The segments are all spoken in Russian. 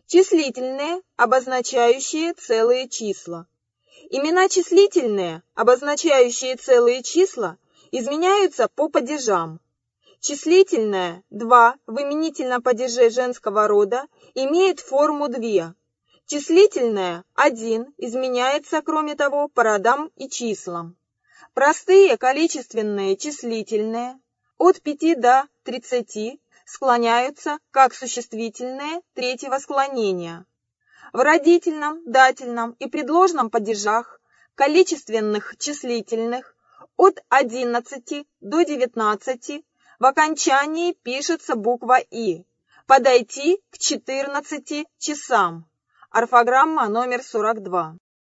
Числительные, обозначающие целые числа. Имена числительные, обозначающие целые числа, изменяются по падежам. Числительное 2 в именительном падеже женского рода имеет форму 2. Числительное 1 изменяется, кроме того, по родам и числам. Простые количественные числительные от 5 до 30 склоняются как существительные третьего склонения. В родительном, дательном и предложном падежах количественных числительных от 11 до 19 в окончании пишется буква «и». Подойти к 14 часам. Орфограмма номер 42.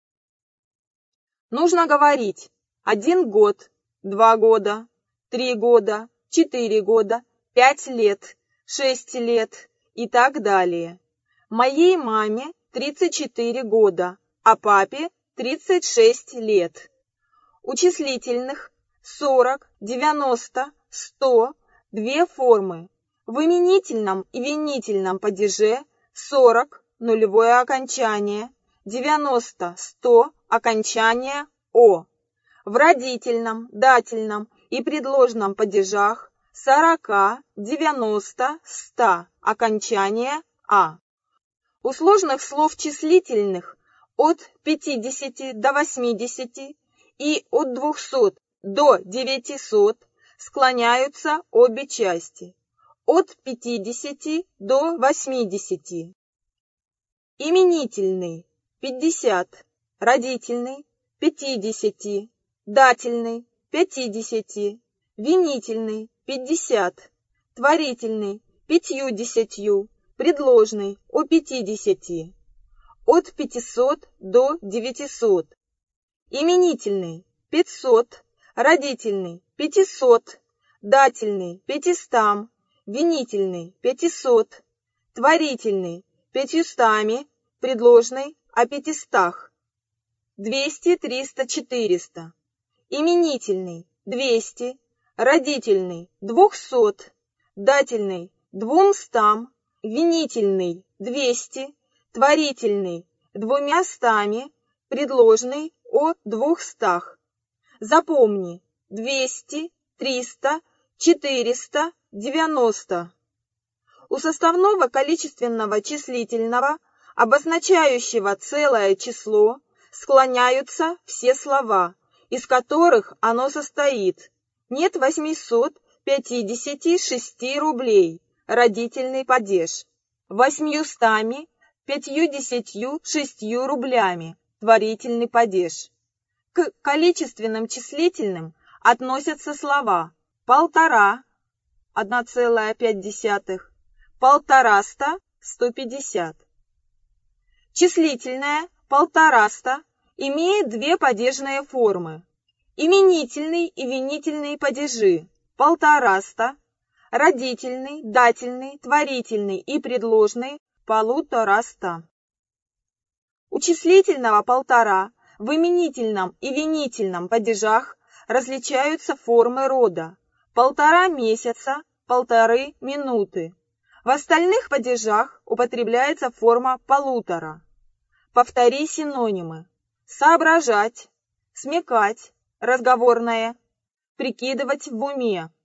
Нужно говорить 1 год, 2 года, 3 года, 4 года, 5 лет, 6 лет и так далее. Моей маме 34 года, а папе 36 лет. У числительных 40, 90, 100 две формы. В именительном и винительном падеже 40 – нулевое окончание, 90, 100 – окончание «о». В родительном, дательном и предложном падежах 40, 90, 100 – окончание «а». У сложных слов числительных от 50 до 80 и от 200 до 900 склоняются обе части, от 50 до 80. Именительный 50, родительный 50, дательный 50, винительный 50, творительный 50, предложный о 50, от 500 до 900. Именительный 500, родительный 500, дательный 500, винительный 500, творительный 500, предложный о 500. 200, 300, 400. Именительный 200, родительный 200, дательный 200, винительный 200, творительный 200, предложный о 200. Запомни: 200, 300, 400, 90. У составного количественного числительного, обозначающего целое число, склоняются все слова, из которых оно состоит. Нет 856 рублей, родительный падеж. 856 рублями, творительный падеж. К количественным числительным относятся слова полтора, 1,5, полтораста, 150. Числительное полтораста имеет две падежные формы. Именительный и винительный падежи полтораста, родительный, дательный, творительный и предложный полутораста. У числительного полтора в именительном и винительном падежах различаются формы рода: полтора месяца, полторы минуты. В остальных падежах употребляется форма полутора. Повтори синонимы: соображать, смекать, разговорное, прикидывать в уме.